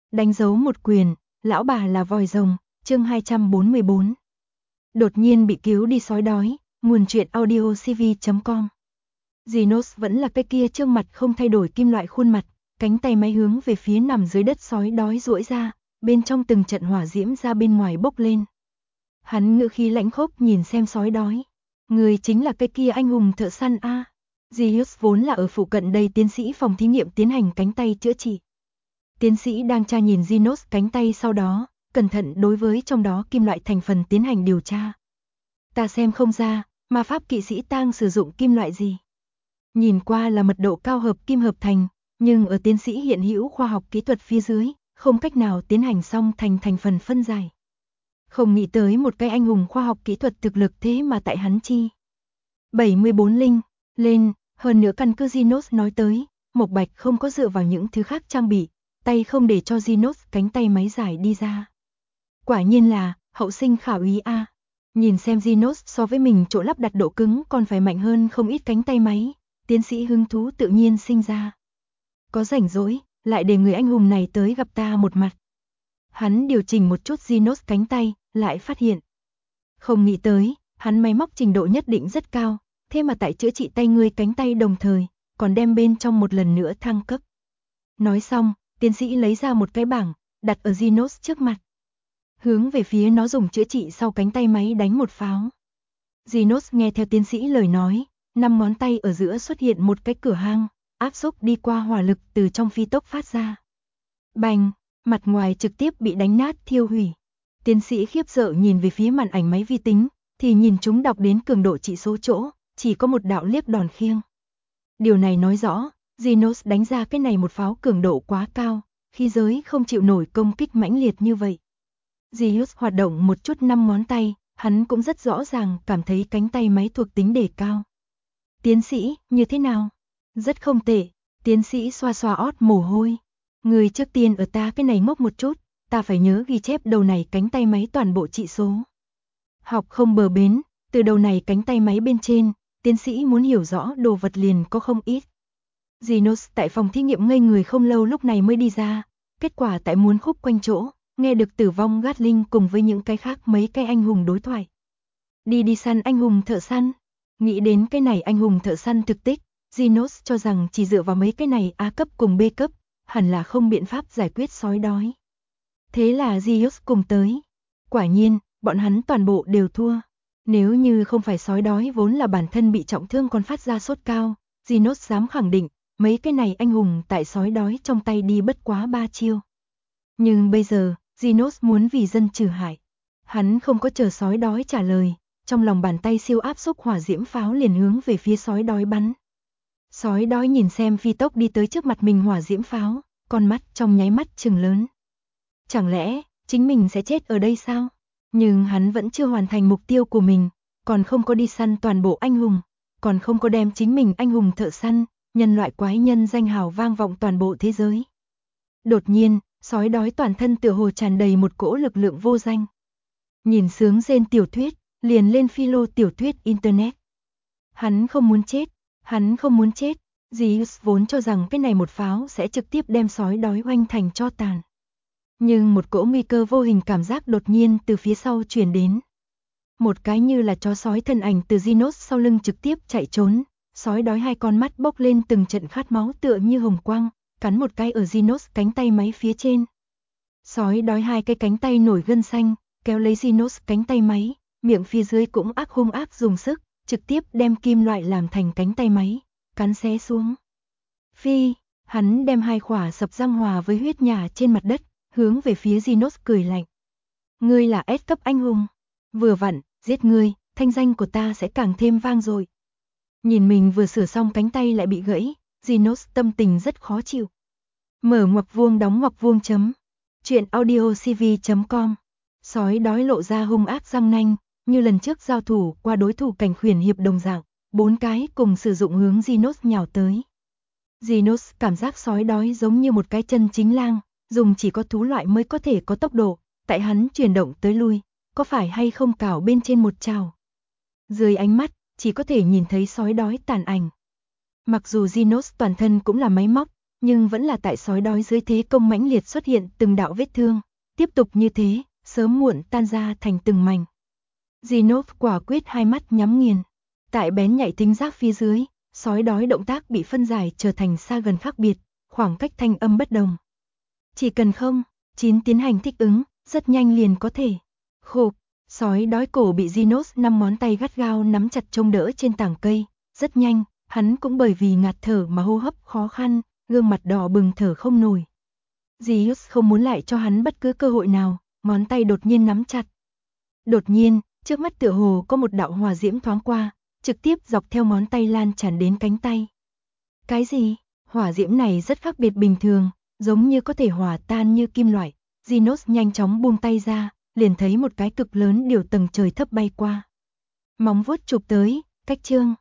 Đánh dấu một quyền, lão bà là vòi rồng, chương 244. Đột nhiên bị cứu đi sói đói, nguồn truyện audio cv.com. Genos vẫn là cái kia trương mặt không thay đổi kim loại khuôn mặt, cánh tay máy hướng về phía nằm dưới đất sói đói duỗi ra, bên trong từng trận hỏa diễm ra bên ngoài bốc lên. Hắn ngữ khí lãnh khốc nhìn xem sói đói. Người chính là cái kia anh hùng thợ săn a. Genos vốn là ở phụ cận đây tiến sĩ phòng thí nghiệm tiến hành cánh tay chữa trị. Tiến sĩ đang tra nhìn Genos cánh tay sau đó, cẩn thận đối với trong đó kim loại thành phần tiến hành điều tra. Ta xem không ra, ma pháp kỵ sĩ tang sử dụng kim loại gì. Nhìn qua là mật độ cao hợp kim hợp thành, nhưng ở tiến sĩ hiện hữu khoa học kỹ thuật phía dưới, không cách nào tiến hành xong thành phần phân giải. Không nghĩ tới một cái anh hùng khoa học kỹ thuật thực lực thế mà tại hắn chi. 74 linh, lên, hơn nữa căn cứ Genos nói tới, Mộc Bạch không có dựa vào những thứ khác trang bị, tay không để cho Genos cánh tay máy giải đi ra. Quả nhiên là, hậu sinh khả úy a. Nhìn xem Genos so với mình chỗ lắp đặt độ cứng còn phải mạnh hơn không ít cánh tay máy, tiến sĩ hứng thú tự nhiên sinh ra. Có rảnh rỗi, lại để người anh hùng này tới gặp ta một mặt. Hắn điều chỉnh một chút Genos cánh tay, lại phát hiện. Không nghĩ tới, hắn máy móc trình độ nhất định rất cao, thế mà tại chữa trị tay người cánh tay đồng thời, còn đem bên trong một lần nữa thăng cấp. Nói xong, tiến sĩ lấy ra một cái bảng, đặt ở Genos trước mặt. Hướng về phía nó dùng chữa trị sau cánh tay máy đánh một pháo. Genos nghe theo tiến sĩ lời nói, 5 ngón tay ở giữa xuất hiện một cái cửa hang, áp xúc đi qua hỏa lực từ trong phi tốc phát ra. Bành, mặt ngoài trực tiếp bị đánh nát thiêu hủy. Tiến sĩ khiếp sợ nhìn về phía màn ảnh máy vi tính, thì nhìn chúng đọc đến cường độ trị số chỗ, chỉ có một đạo liếc đòn khiêng. Điều này nói rõ, Genos đánh ra cái này một pháo cường độ quá cao, khí giới không chịu nổi công kích mãnh liệt như vậy. Genos hoạt động một chút 5 ngón tay, hắn cũng rất rõ ràng cảm thấy cánh tay máy thuộc tính đề cao. Tiến sĩ, như thế nào? Rất không tệ, tiến sĩ xoa xoa ót mồ hôi. Người trước tiên ở ta cái này ngốc một chút, ta phải nhớ ghi chép đầu này cánh tay máy toàn bộ trị số. Học không bờ bến, từ đầu này cánh tay máy bên trên, tiến sĩ muốn hiểu rõ đồ vật liền có không ít. Genos tại phòng thí nghiệm ngây người không lâu lúc này mới đi ra, kết quả tại muốn khúc quanh chỗ, nghe được tử vong Gatling cùng với những cái khác mấy cái anh hùng đối thoại. Đi săn anh hùng thợ săn, nghĩ đến cái này anh hùng thợ săn thực tích, Genos cho rằng chỉ dựa vào mấy cái này A cấp cùng B cấp, hẳn là không biện pháp giải quyết sói đói. Thế là Genos cùng tới. Quả nhiên, bọn hắn toàn bộ đều thua. Nếu như không phải sói đói vốn là bản thân bị trọng thương còn phát ra sốt cao, Genos dám khẳng định, mấy cái này anh hùng tại sói đói trong tay đi bất quá 3 chiêu. Nhưng bây giờ, Genos muốn vì dân trừ hại. Hắn không có chờ sói đói trả lời, trong lòng bàn tay siêu áp xúc hỏa diễm pháo liền hướng về phía sói đói bắn. Sói đói nhìn xem phi tốc đi tới trước mặt mình hỏa diễm pháo, con mắt trong nháy mắt trừng lớn. Chẳng lẽ, chính mình sẽ chết ở đây sao? Nhưng hắn vẫn chưa hoàn thành mục tiêu của mình, còn không có đi săn toàn bộ anh hùng, còn không có đem chính mình anh hùng thợ săn, nhân loại quái nhân danh hào vang vọng toàn bộ thế giới. Đột nhiên, sói đói toàn thân tựa hồ tràn đầy một cỗ lực lượng vô danh. Nhìn sướng rên tiểu thuyết, liền lên philo tiểu thuyết internet. Hắn không muốn chết, Genos vốn cho rằng cái này một pháo sẽ trực tiếp đem sói đói oanh thành tro tàn. Nhưng một cỗ nguy cơ vô hình cảm giác đột nhiên từ phía sau truyền đến. Một cái như là chó sói thân ảnh từ Genos sau lưng trực tiếp chạy trốn, sói đói hai con mắt bốc lên từng trận khát máu tựa như hồng quang, cắn một cái ở Genos cánh tay máy phía trên. Sói đói hai cái cánh tay nổi gân xanh, kéo lấy Genos cánh tay máy, miệng phía dưới cũng hung ác dùng sức, trực tiếp đem kim loại làm thành cánh tay máy, cắn xé xuống. Phi, hắn đem hai khỏa sập răng hòa với huyết nhả trên mặt đất, hướng về phía Genos cười lạnh. Ngươi là S cấp anh hùng, vừa vặn, giết ngươi, thanh danh của ta sẽ càng thêm vang dội. Nhìn mình vừa sửa xong cánh tay lại bị gãy, Genos tâm tình rất khó chịu. Mở ngoặc vuông đóng ngoặc vuông chấm. Chuyện audio cv.com. Sói đói lộ ra hung ác răng nanh, như lần trước giao thủ qua đối thủ cảnh khuyển hiệp đồng dạng, 4 cái cùng sử dụng hướng Genos nhào tới. Genos cảm giác sói đói giống như một cái chân chính lang, dùng chỉ có thú loại mới có thể có tốc độ, tại hắn chuyển động tới lui, có phải hay không cào bên trên một trào. Dưới ánh mắt, chỉ có thể nhìn thấy sói đói tàn ảnh. Mặc dù Genos toàn thân cũng là máy móc, nhưng vẫn là tại sói đói dưới thế công mãnh liệt xuất hiện từng đạo vết thương, tiếp tục như thế, sớm muộn tan ra thành từng mảnh. Zinov quả quyết hai mắt nhắm nghiền, tại bén nhạy thính giác phía dưới, sói đói động tác bị phân giải trở thành xa gần khác biệt, khoảng cách thanh âm bất đồng. Chỉ cần 9 tiến hành thích ứng, rất nhanh liền có thể. Khục, sói đói cổ bị Zinov 5 ngón tay gắt gao nắm chặt trông đỡ trên tảng cây, rất nhanh, hắn cũng bởi vì ngạt thở mà hô hấp khó khăn, gương mặt đỏ bừng thở không nổi. Zeus không muốn lại cho hắn bất cứ cơ hội nào, ngón tay đột nhiên nắm chặt. Đột nhiên, trước mắt tựa hồ có một đạo hỏa diễm thoáng qua, trực tiếp dọc theo ngón tay lan tràn đến cánh tay. Cái gì? Hỏa diễm này rất khác biệt bình thường, giống như có thể hòa tan như kim loại. Zeus nhanh chóng buông tay ra, liền thấy một cái cực lớn điều tầng trời thấp bay qua. Móng vuốt chụp tới, cách chương.